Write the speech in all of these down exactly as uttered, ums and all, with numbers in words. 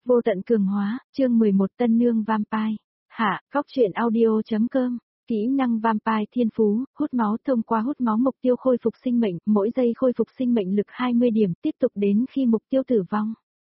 Vô tận cường hóa, chương mười một Tân nương vampire. Hạ, góc truyện audio.com. Kỹ năng vampire thiên phú, hút máu thông qua hút máu mục tiêu khôi phục sinh mệnh, mỗi giây khôi phục sinh mệnh lực hai mươi điểm, tiếp tục đến khi mục tiêu tử vong.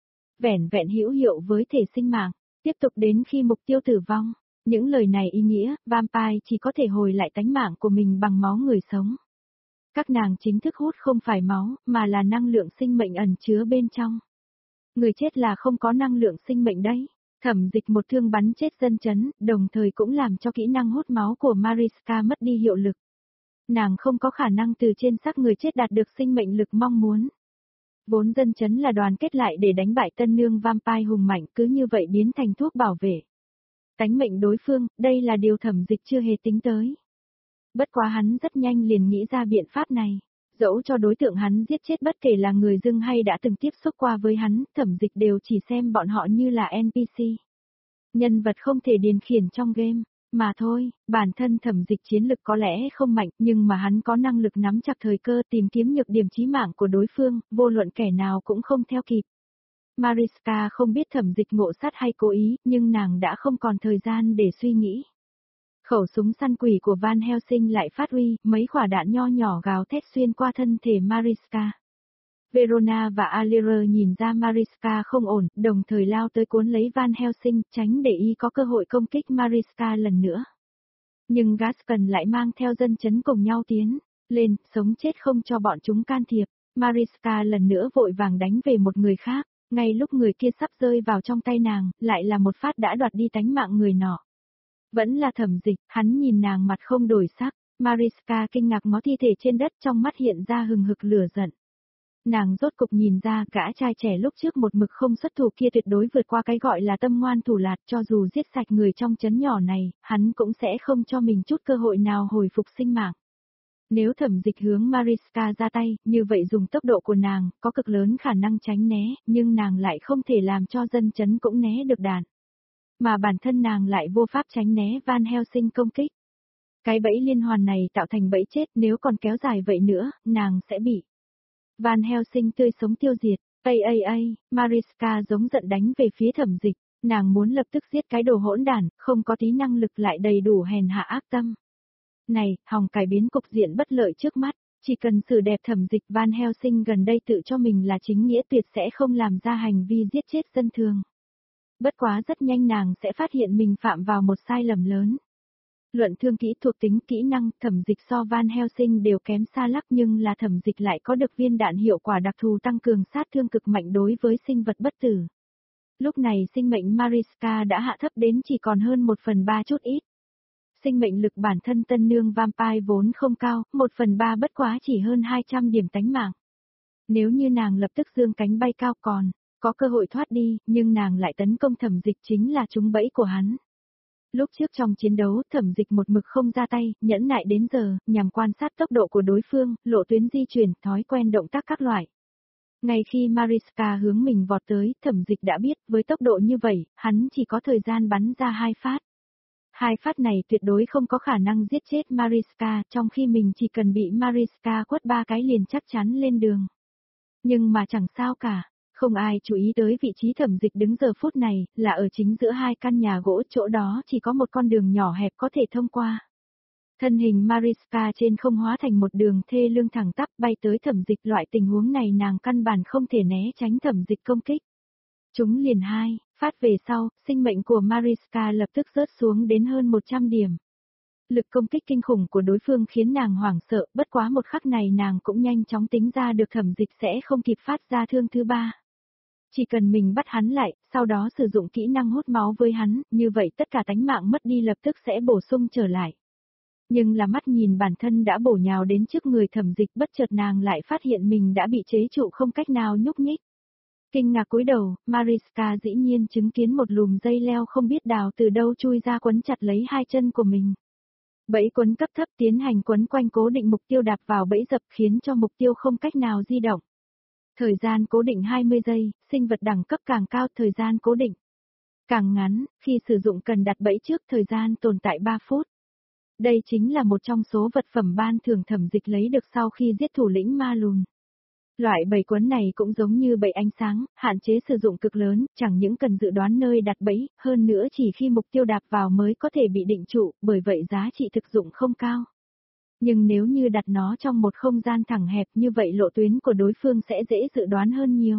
Vẻn vẹn hữu hiệu với thể sinh mạng, tiếp tục đến khi mục tiêu tử vong. Những lời này ý nghĩa, vampire chỉ có thể hồi lại tánh mạng của mình bằng máu người sống. Các nàng chính thức hút không phải máu, mà là năng lượng sinh mệnh ẩn chứa bên trong. Người chết là không có năng lượng sinh mệnh đấy. Thẩm Dịch một thương bắn chết dân chấn, đồng thời cũng làm cho kỹ năng hút máu của Mariska mất đi hiệu lực. Nàng không có khả năng từ trên xác người chết đạt được sinh mệnh lực mong muốn. Vốn dân chấn là đoàn kết lại để đánh bại tân nương vampire hùng mạnh, cứ như vậy biến thành thuốc bảo vệ tánh mệnh đối phương, đây là điều Thẩm Dịch chưa hề tính tới. Bất quá hắn rất nhanh liền nghĩ ra biện pháp này. Dẫu cho đối tượng hắn giết chết bất kể là người dưng hay đã từng tiếp xúc qua với hắn, Thẩm Dịch đều chỉ xem bọn họ như là en pê xê. Nhân vật không thể điền khiển trong game, mà thôi, bản thân Thẩm Dịch chiến lực có lẽ không mạnh, nhưng mà hắn có năng lực nắm chặt thời cơ tìm kiếm nhược điểm chí mạng của đối phương, vô luận kẻ nào cũng không theo kịp. Mariska không biết Thẩm Dịch ngộ sát hay cố ý, nhưng nàng đã không còn thời gian để suy nghĩ. Khẩu súng săn quỷ của Van Helsing lại phát huy, mấy quả đạn nho nhỏ gào thét xuyên qua thân thể Mariska. Verona và Alira nhìn ra Mariska không ổn, đồng thời lao tới cuốn lấy Van Helsing, tránh để y có cơ hội công kích Mariska lần nữa. Nhưng Gaston lại mang theo dân chấn cùng nhau tiến lên, sống chết không cho bọn chúng can thiệp. Mariska lần nữa vội vàng đánh về một người khác, ngay lúc người kia sắp rơi vào trong tay nàng, lại là một phát đã đoạt đi tánh mạng người nọ. Vẫn là Thẩm Dịch, hắn nhìn nàng mặt không đổi sắc, Mariska kinh ngạc ngó thi thể trên đất, trong mắt hiện ra hừng hực lửa giận. Nàng rốt cục nhìn ra gã trai trẻ lúc trước một mực không xuất thủ kia tuyệt đối vượt qua cái gọi là tâm ngoan thủ lạt, cho dù giết sạch người trong trấn nhỏ này, hắn cũng sẽ không cho mình chút cơ hội nào hồi phục sinh mạng. Nếu Thẩm Dịch hướng Mariska ra tay, như vậy dùng tốc độ của nàng, có cực lớn khả năng tránh né, nhưng nàng lại không thể làm cho dân trấn cũng né được đạn. Mà bản thân nàng lại vô pháp tránh né Van Helsing công kích. Cái bẫy liên hoàn này tạo thành bẫy chết, nếu còn kéo dài vậy nữa, nàng sẽ bị Van Helsing tươi sống tiêu diệt. Ây ây ây, Mariska giống giận đánh về phía Thẩm Dịch, nàng muốn lập tức giết cái đồ hỗn đản, không có tí năng lực lại đầy đủ hèn hạ ác tâm. Này, hòng cải biến cục diện bất lợi trước mắt, chỉ cần xử đẹp Thẩm Dịch. Van Helsing gần đây tự cho mình là chính nghĩa tuyệt sẽ không làm ra hành vi giết chết dân thường. Bất quá rất nhanh nàng sẽ phát hiện mình phạm vào một sai lầm lớn. Luận thương kỹ thuộc tính kỹ năng, Thẩm Dịch so Van Helsing đều kém xa lắc, nhưng là Thẩm Dịch lại có được viên đạn hiệu quả đặc thù tăng cường sát thương cực mạnh đối với sinh vật bất tử. Lúc này sinh mệnh Mariska đã hạ thấp đến chỉ còn hơn một phần ba chút ít. Sinh mệnh lực bản thân tân nương vampire vốn không cao, một phần ba bất quá chỉ hơn hai trăm điểm tánh mạng. Nếu như nàng lập tức giương cánh bay cao còn có cơ hội thoát đi, nhưng nàng lại tấn công Thẩm Dịch chính là trúng bẫy của hắn. Lúc trước trong chiến đấu, Thẩm Dịch một mực không ra tay, nhẫn nại đến giờ, nhằm quan sát tốc độ của đối phương, lộ tuyến di chuyển, thói quen động tác các loại. Ngay khi Mariska hướng mình vọt tới, Thẩm Dịch đã biết, với tốc độ như vậy, hắn chỉ có thời gian bắn ra hai phát. Hai phát này tuyệt đối không có khả năng giết chết Mariska, trong khi mình chỉ cần bị Mariska quất ba cái liền chắc chắn lên đường. Nhưng mà chẳng sao cả. Không ai chú ý tới vị trí Thẩm Dịch đứng giờ phút này, là ở chính giữa hai căn nhà gỗ, chỗ đó chỉ có một con đường nhỏ hẹp có thể thông qua. Thân hình Mariska trên không hóa thành một đường thê lương thẳng tắp bay tới Thẩm Dịch, loại tình huống này nàng căn bản không thể né tránh Thẩm Dịch công kích. Chúng liền hai, phát về sau, sinh mệnh của Mariska lập tức rớt xuống đến hơn một trăm điểm. Lực công kích kinh khủng của đối phương khiến nàng hoảng sợ, bất quá một khắc này nàng cũng nhanh chóng tính ra được Thẩm Dịch sẽ không kịp phát ra thương thứ ba. Chỉ cần mình bắt hắn lại, sau đó sử dụng kỹ năng hút máu với hắn, như vậy tất cả tánh mạng mất đi lập tức sẽ bổ sung trở lại. Nhưng là mắt nhìn bản thân đã bổ nhào đến trước người Thẩm Dịch, bất chợt nàng lại phát hiện mình đã bị chế trụ không cách nào nhúc nhích. Kinh ngạc cúi đầu, Mariska dĩ nhiên chứng kiến một lùm dây leo không biết đào từ đâu chui ra quấn chặt lấy hai chân của mình. Bẫy quấn cấp thấp tiến hành quấn quanh cố định mục tiêu đạp vào bẫy dập khiến cho mục tiêu không cách nào di động. Thời gian cố định hai mươi giây, sinh vật đẳng cấp càng cao thời gian cố định càng ngắn, khi sử dụng cần đặt bẫy trước thời gian tồn tại ba phút. Đây chính là một trong số vật phẩm ban thưởng Thẩm Dịch lấy được sau khi giết thủ lĩnh ma lùn. Loại bẫy quấn này cũng giống như bẫy ánh sáng, hạn chế sử dụng cực lớn, chẳng những cần dự đoán nơi đặt bẫy, hơn nữa chỉ khi mục tiêu đạp vào mới có thể bị định trụ, bởi vậy giá trị thực dụng không cao. Nhưng nếu như đặt nó trong một không gian thẳng hẹp như vậy lộ tuyến của đối phương sẽ dễ dự đoán hơn nhiều.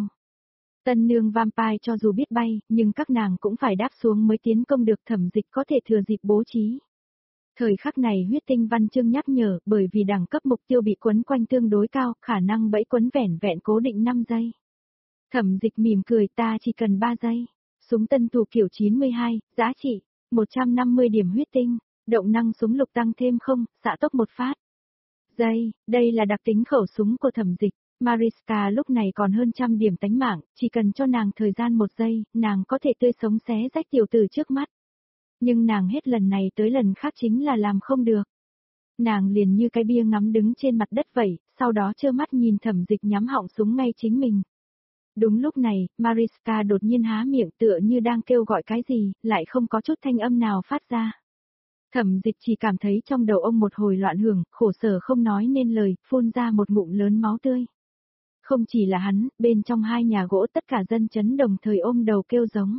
Tân nương vampire cho dù biết bay, nhưng các nàng cũng phải đáp xuống mới tiến công được, Thẩm Dịch có thể thừa dịp bố trí. Thời khắc này huyết tinh văn chương nhắc nhở, bởi vì đẳng cấp mục tiêu bị quấn quanh tương đối cao, khả năng bẫy quấn vẻn vẹn cố định năm giây. Thẩm Dịch mỉm cười, ta chỉ cần ba giây. Súng tân thủ kiểu chín mươi hai, giá trị một trăm năm mươi điểm huyết tinh, động năng súng lục tăng thêm không, xạ tốc một phát. Giây, đây là đặc tính khẩu súng của Thẩm Dịch. Mariska lúc này còn hơn trăm điểm tánh mạng, chỉ cần cho nàng thời gian một giây, nàng có thể tươi sống xé rách tiểu tử trước mắt. Nhưng nàng hết lần này tới lần khác chính là làm không được. Nàng liền như cái bia ngắm đứng trên mặt đất vậy, sau đó trơ mắt nhìn Thẩm Dịch nhắm họng súng ngay chính mình. Đúng lúc này, Mariska đột nhiên há miệng tựa như đang kêu gọi cái gì, lại không có chút thanh âm nào phát ra. Thẩm Dịch chỉ cảm thấy trong đầu ông một hồi loạn hưởng, khổ sở không nói nên lời, phun ra một ngụm lớn máu tươi. Không chỉ là hắn, bên trong hai nhà gỗ tất cả dân chấn đồng thời ôm đầu kêu giống.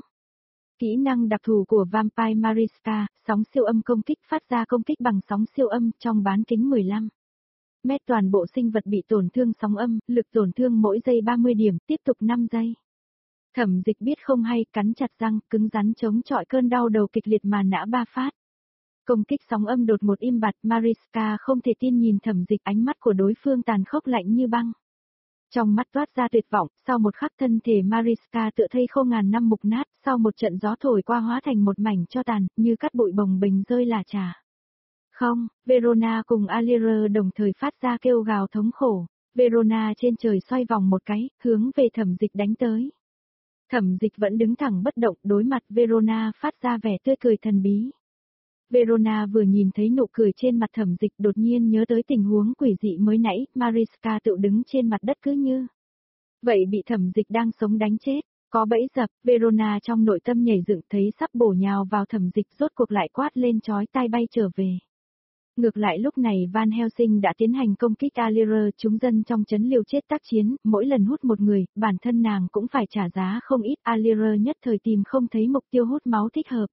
Kỹ năng đặc thù của Vampire Mariska, sóng siêu âm công kích phát ra công kích bằng sóng siêu âm trong bán kính mười lăm mét, toàn bộ sinh vật bị tổn thương sóng âm, lực tổn thương mỗi giây ba mươi điểm, tiếp tục năm giây. Thẩm Dịch biết không hay, cắn chặt răng, cứng rắn chống chọi cơn đau đầu kịch liệt mà nã ba phát. Công kích sóng âm đột một im bặt, Mariska không thể tin nhìn Thẩm Dịch, ánh mắt của đối phương tàn khốc lạnh như băng. Trong mắt toát ra tuyệt vọng, sau một khắc thân thể Mariska tựa thây khô ngàn năm mục nát, sau một trận gió thổi qua hóa thành một mảnh cho tàn, như cát bụi bồng bềnh rơi lả chả. Không, Verona cùng Alira đồng thời phát ra kêu gào thống khổ. Verona trên trời xoay vòng một cái, hướng về Thẩm Dịch đánh tới. Thẩm Dịch vẫn đứng thẳng bất động, đối mặt Verona phát ra vẻ tươi cười thần bí. Verona vừa nhìn thấy nụ cười trên mặt Thẩm Dịch đột nhiên nhớ tới tình huống quỷ dị mới nãy, Mariska tự đứng trên mặt đất cứ như vậy bị Thẩm Dịch đang sống đánh chết, có bẫy dập, Verona trong nội tâm nhảy dựng thấy sắp bổ nhào vào Thẩm Dịch, rốt cuộc lại quát lên chói tai bay trở về. Ngược lại lúc này Van Helsing đã tiến hành công kích Alira, chúng dân trong trấn liều chết tác chiến, mỗi lần hút một người, bản thân nàng cũng phải trả giá không ít, Alira nhất thời tìm không thấy mục tiêu hút máu thích hợp.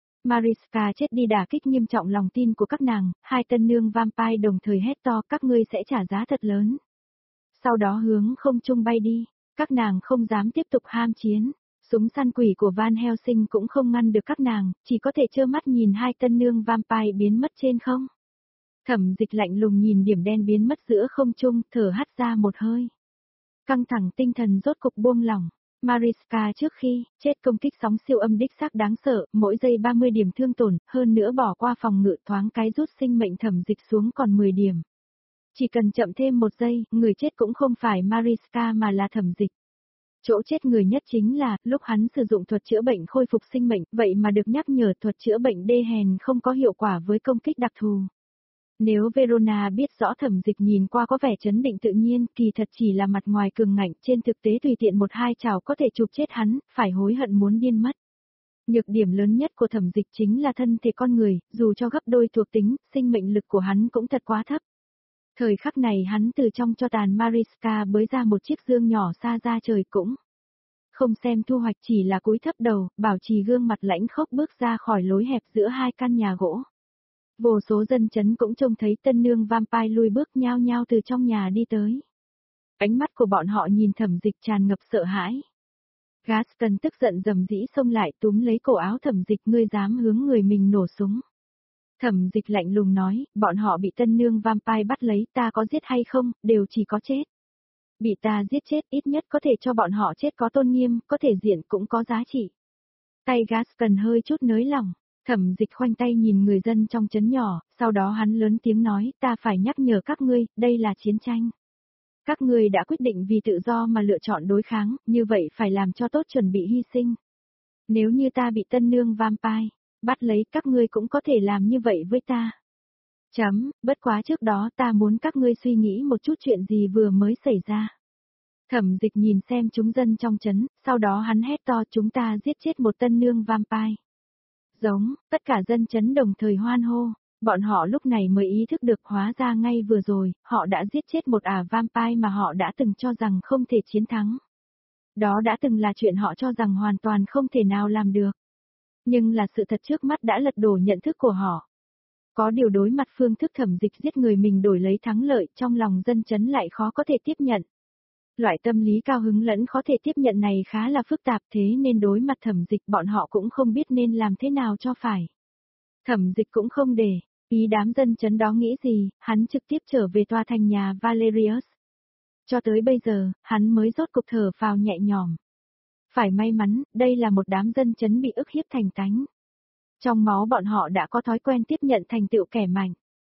Mariska chết đi đả kích nghiêm trọng lòng tin của các nàng, hai tân nương vampire đồng thời hét to, các ngươi sẽ trả giá thật lớn. Sau đó hướng không trung bay đi, các nàng không dám tiếp tục ham chiến, súng săn quỷ của Van Helsing cũng không ngăn được các nàng, chỉ có thể trơ mắt nhìn hai tân nương vampire biến mất trên không. Thẩm Dịch lạnh lùng nhìn điểm đen biến mất giữa không trung, thở hắt ra một hơi. Căng thẳng tinh thần rốt cục buông lỏng. Mariska trước khi chết công kích sóng siêu âm đích xác đáng sợ, mỗi giây ba mươi điểm thương tổn, hơn nữa bỏ qua phòng ngự thoáng cái rút sinh mệnh Thẩm Dịch xuống còn mười điểm. Chỉ cần chậm thêm một giây, người chết cũng không phải Mariska mà là Thẩm Dịch. Chỗ chết người nhất chính là, lúc hắn sử dụng thuật chữa bệnh khôi phục sinh mệnh, vậy mà được nhắc nhở thuật chữa bệnh đê hèn không có hiệu quả với công kích đặc thù. Nếu Verona biết rõ Thẩm Dịch nhìn qua có vẻ trấn định tự nhiên, kỳ thật chỉ là mặt ngoài cường ngạnh, trên thực tế tùy tiện một hai chảo có thể chụp chết hắn, phải hối hận muốn điên mất. Nhược điểm lớn nhất của Thẩm Dịch chính là thân thể con người, dù cho gấp đôi thuộc tính, sinh mệnh lực của hắn cũng thật quá thấp. Thời khắc này hắn từ trong cho tàn Mariska bới ra một chiếc dương nhỏ xa ra trời cũng không xem thu hoạch, chỉ là cúi thấp đầu, bảo trì gương mặt lãnh khốc bước ra khỏi lối hẹp giữa hai căn nhà gỗ. Vô số dân chấn cũng trông thấy tân nương vampire lui bước nhao nhao từ trong nhà đi tới. Ánh mắt của bọn họ nhìn Thẩm Dịch tràn ngập sợ hãi. Gaston tức giận rầm rĩ xông lại túm lấy cổ áo Thẩm Dịch, ngươi dám hướng người mình nổ súng. Thẩm Dịch lạnh lùng nói, bọn họ bị tân nương vampire bắt lấy, ta có giết hay không, đều chỉ có chết. Bị ta giết chết ít nhất có thể cho bọn họ chết có tôn nghiêm, có thể diện cũng có giá trị. Tay Gaston hơi chút nới lỏng. Thẩm Dịch khoanh tay nhìn người dân trong trấn nhỏ, sau đó hắn lớn tiếng nói, ta phải nhắc nhở các ngươi, đây là chiến tranh. Các ngươi đã quyết định vì tự do mà lựa chọn đối kháng, như vậy phải làm cho tốt chuẩn bị hy sinh. Nếu như ta bị tân nương vampire bắt lấy, các ngươi cũng có thể làm như vậy với ta. Chấm, bất quá trước đó ta muốn các ngươi suy nghĩ một chút chuyện gì vừa mới xảy ra. Thẩm Dịch nhìn xem chúng dân trong trấn, sau đó hắn hét to, chúng ta giết chết một tân nương vampire. Giống, tất cả dân chấn đồng thời hoan hô. Bọn họ lúc này mới ý thức được hóa ra ngay vừa rồi, họ đã giết chết một ả vampire mà họ đã từng cho rằng không thể chiến thắng. Đó đã từng là chuyện họ cho rằng hoàn toàn không thể nào làm được. Nhưng là sự thật trước mắt đã lật đổ nhận thức của họ. Có điều đối mặt phương thức thẩm dịch giết người mình đổi lấy thắng lợi trong lòng dân chấn lại khó có thể tiếp nhận. Loại tâm lý cao hứng lẫn khó thể tiếp nhận này khá là phức tạp thế nên đối mặt thẩm dịch bọn họ cũng không biết nên làm thế nào cho phải. Thẩm dịch cũng không để ý đám dân chấn đó nghĩ gì, hắn trực tiếp trở về tòa thành nhà Valerius. Cho tới bây giờ, hắn mới rốt cục thở phào nhẹ nhõm. Phải may mắn, đây là một đám dân chấn bị ức hiếp thành tánh. Trong máu bọn họ đã có thói quen tiếp nhận thành tựu kẻ mạnh.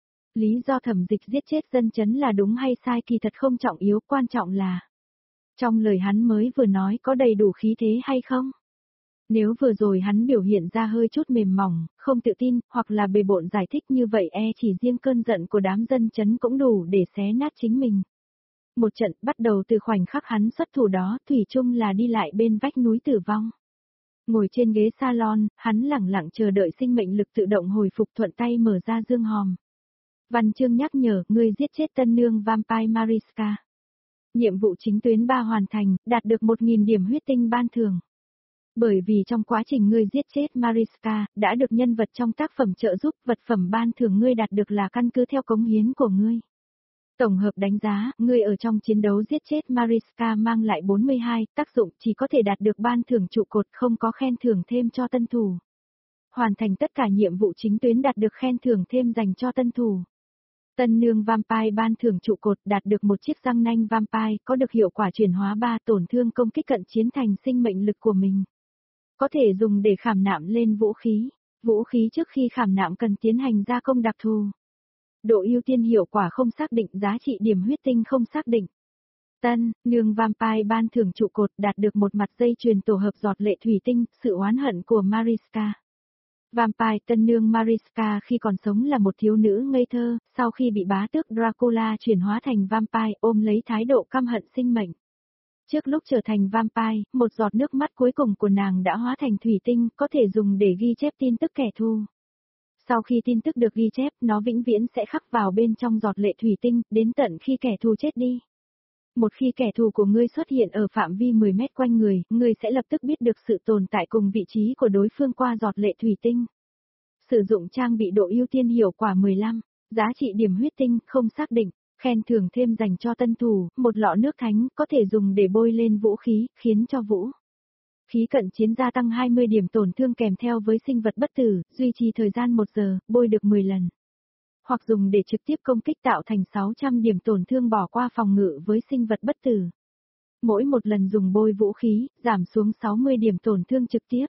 Lý do thẩm dịch giết chết dân chấn là đúng hay sai kỳ thật không trọng yếu, quan trọng là trong lời hắn mới vừa nói có đầy đủ khí thế hay không? Nếu vừa rồi hắn biểu hiện ra hơi chút mềm mỏng, không tự tin, hoặc là bề bộn giải thích như vậy e chỉ riêng cơn giận của đám dân chấn cũng đủ để xé nát chính mình. Một trận bắt đầu từ khoảnh khắc hắn xuất thủ đó, thủy chung là đi lại bên vách núi tử vong. Ngồi trên ghế salon, hắn lẳng lặng chờ đợi sinh mệnh lực tự động hồi phục thuận tay mở ra dương hòm. Văn chương nhắc nhở, ngươi giết chết tân nương vampire Mariska. Nhiệm vụ chính tuyến ba hoàn thành, đạt được một nghìn điểm huyết tinh ban thưởng. Bởi vì trong quá trình ngươi giết chết Mariska, đã được nhân vật trong tác phẩm trợ giúp, vật phẩm ban thưởng ngươi đạt được là căn cứ theo cống hiến của ngươi. Tổng hợp đánh giá, ngươi ở trong chiến đấu giết chết Mariska mang lại bốn mươi hai, tác dụng chỉ có thể đạt được ban thưởng trụ cột, không có khen thưởng thêm cho tân thủ. Hoàn thành tất cả nhiệm vụ chính tuyến đạt được khen thưởng thêm dành cho tân thủ. Tân nương vampire ban thưởng trụ cột đạt được một chiếc răng nanh vampire, có được hiệu quả chuyển hóa ba tổn thương công kích cận chiến thành sinh mệnh lực của mình. Có thể dùng để khảm nạm lên vũ khí. Vũ khí trước khi khảm nạm cần tiến hành gia công đặc thù. Độ ưu tiên hiệu quả không xác định, giá trị điểm huyết tinh không xác định. Tân nương vampire ban thưởng trụ cột đạt được một mặt dây chuyền tổ hợp giọt lệ thủy tinh, sự oán hận của Mariska. Vampire tân nương Mariska khi còn sống là một thiếu nữ ngây thơ, sau khi bị bá tước Dracula chuyển hóa thành vampire ôm lấy thái độ căm hận sinh mệnh. Trước lúc trở thành vampire, một giọt nước mắt cuối cùng của nàng đã hóa thành thủy tinh, có thể dùng để ghi chép tin tức kẻ thù. Sau khi tin tức được ghi chép, nó vĩnh viễn sẽ khắc vào bên trong giọt lệ thủy tinh, đến tận khi kẻ thù chết đi. Một khi kẻ thù của ngươi xuất hiện ở phạm vi mười mét quanh người, ngươi sẽ lập tức biết được sự tồn tại cùng vị trí của đối phương qua giọt lệ thủy tinh. Sử dụng trang bị độ ưu tiên hiệu quả mười lăm, giá trị điểm huyết tinh không xác định, khen thưởng thêm dành cho tân thủ, một lọ nước thánh có thể dùng để bôi lên vũ khí, khiến cho vũ khí cận chiến gia tăng hai mươi điểm tổn thương kèm theo với sinh vật bất tử, duy trì thời gian một giờ, bôi được mười lần. Hoặc dùng để trực tiếp công kích tạo thành sáu trăm điểm tổn thương bỏ qua phòng ngự với sinh vật bất tử. Mỗi một lần dùng bôi vũ khí, giảm xuống sáu mươi điểm tổn thương trực tiếp.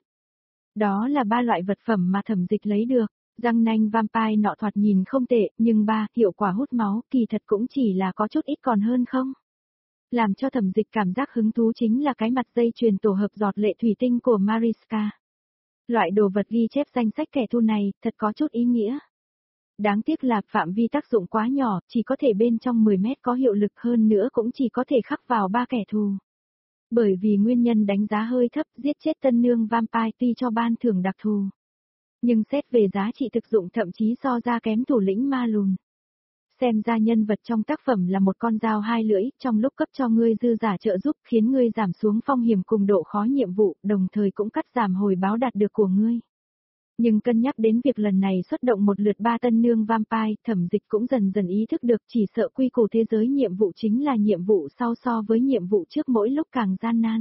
Đó là ba loại vật phẩm mà thẩm dịch lấy được. Răng nanh vampire nọ thoạt nhìn không tệ, nhưng ba, hiệu quả hút máu, kỳ thật cũng chỉ là có chút ít còn hơn không. Làm cho thẩm dịch cảm giác hứng thú chính là cái mặt dây chuyền tổ hợp giọt lệ thủy tinh của Mariska. Loại đồ vật ghi chép danh sách kẻ thù này, thật có chút ý nghĩa. Đáng tiếc là phạm vi tác dụng quá nhỏ, chỉ có thể bên trong mười mét có hiệu lực hơn nữa cũng chỉ có thể khắc vào ba kẻ thù. Bởi vì nguyên nhân đánh giá hơi thấp, giết chết tân nương vampire tuy cho ban thưởng đặc thù. Nhưng xét về giá trị thực dụng thậm chí so ra kém thủ lĩnh ma lùn. Xem ra nhân vật trong tác phẩm là một con dao hai lưỡi, trong lúc cấp cho ngươi dư giả trợ giúp khiến ngươi giảm xuống phong hiểm cùng độ khó nhiệm vụ, đồng thời cũng cắt giảm hồi báo đạt được của ngươi. Nhưng cân nhắc đến việc lần này xuất động một lượt ba tân nương vampire, thẩm dịch cũng dần dần ý thức được chỉ sợ quy củ thế giới nhiệm vụ chính là nhiệm vụ sau so với nhiệm vụ trước mỗi lúc càng gian nan.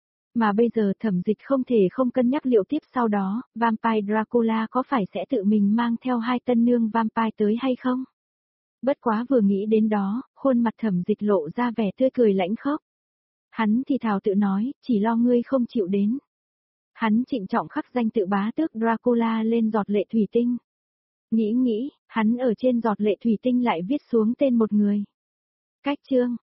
Mà bây giờ thẩm dịch không thể không cân nhắc liệu tiếp sau đó, Vampire Dracula có phải sẽ tự mình mang theo hai tân nương vampire tới hay không? Bất quá vừa nghĩ đến đó, khuôn mặt thẩm dịch lộ ra vẻ tươi cười lãnh khốc. Hắn thì thào tự nói, chỉ lo ngươi không chịu đến. Hắn trịnh trọng khắc danh tự bá tước Dracula lên giọt lệ thủy tinh. Nghĩ nghĩ, hắn ở trên giọt lệ thủy tinh lại viết xuống tên một người. Cách chương.